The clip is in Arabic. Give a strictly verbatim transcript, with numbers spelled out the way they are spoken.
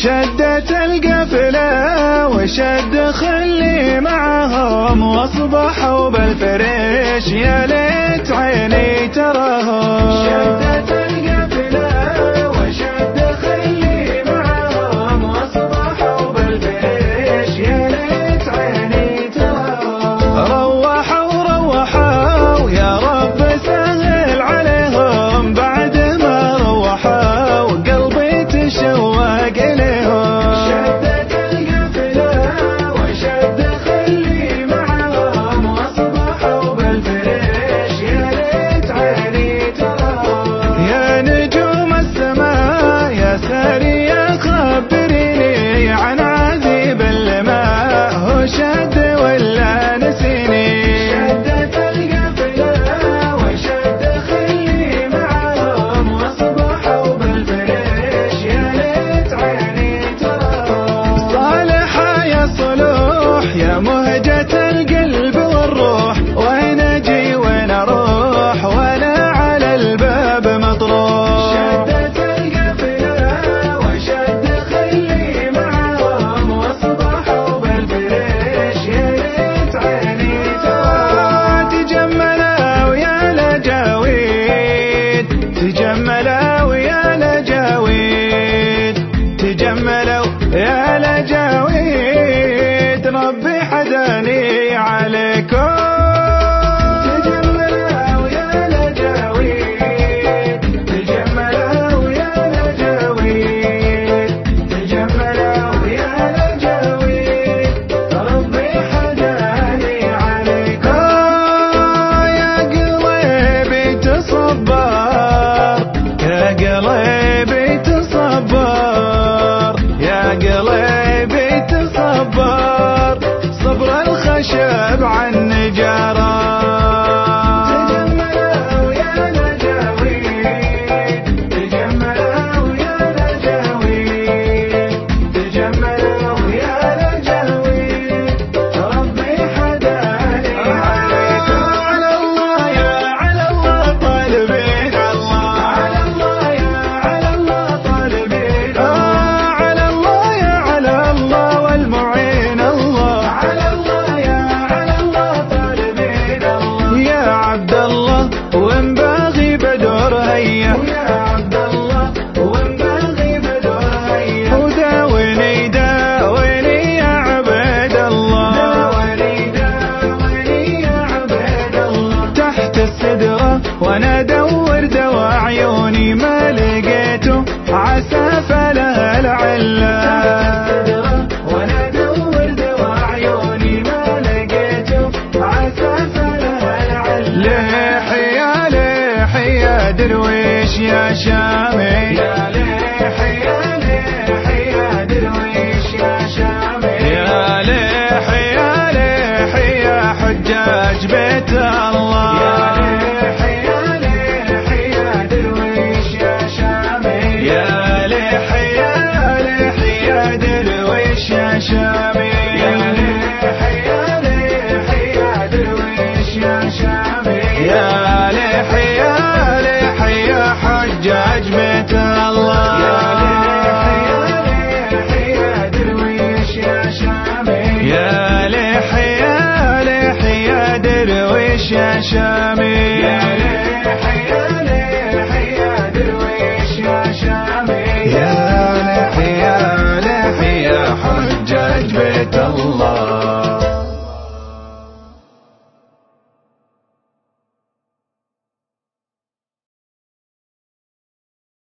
شدت القفلة وشد خلي معهم واصبحوا بالفريش يا ليت عيني تراهم. شدت القفلة وشد خلي معهم واصبحوا بالفريش يا ليت عيني تراهم. روحوا روحوا يا رب سهل عليهم بعد ما روحوا قلبي تشوق إليهم. شدت القفلة وشد خلي معهم واصبحوا بالفريش يا ليت عيني تراهم. يا نجوم السماء يا سارية خبريني عن عذيب الماء هو شد ولا نسيني. شدت القفلة وشد خلي معهم واصبحوا بالفريش يا ليت عيني تراهم. صالحة يا صلوح يا مهجة القلب والروح وين اجي وين اروح وانا على الباب مطروح. شدت القفلة وشد خلي معهم واصبحوا بالفريش يا ليت عيني تراهم. تجملوا يا لجاويد تجملوا يا لجاويد تجملوا يا لجاويد ربي حداني عليكم. تجملوا يا لجاويد تجملوا يا لجاويد تجملوا يا لجاويد ربي حداني عليكم. يا قلبي تصبر يا قلبي تصبر يا قلبي تصبر صبر الخشب عن نجارة. تجملوا يا لجاويد تجملوا يا لجاويد تجملوا يا لجاويد ربي حداني عليكم. على الله يا على الله طالبين الله. على الله يا على الله طالبين الله. على الله يا على الله والمعين الله. على الله يا على الله طالبين الله. يا عبد الله وين باغي بدور هيا ويا عبد الله وين باغي بدور هيا وداويني داويني يا عبيد الله. داويني داويني يا عبيد الله. تحت السدرة وانا ادور دوا عيوني ما لقيته عسى فلها العلة. تحت السدرة وانا ادور دوا عيوني ما لقيته عسى فلها العلة. ليح يا ليح يا درويش يا شامي. يا ليح يا ليح يا درويش يا شامي. يا ليح يا ليح يا حجاج بيت الله. يا ليح يا ليح يا درويش يا شامي. يا ليح يا ليح يا درويش يا شامي. يا ليح يا ليح يا درويش يا شامي. يا ليح يا ليح يا حجاج بيت الله. يا ليح يا ليح يا درويش يا شامي. يا ليح يا ليح يا درويش يا شامي.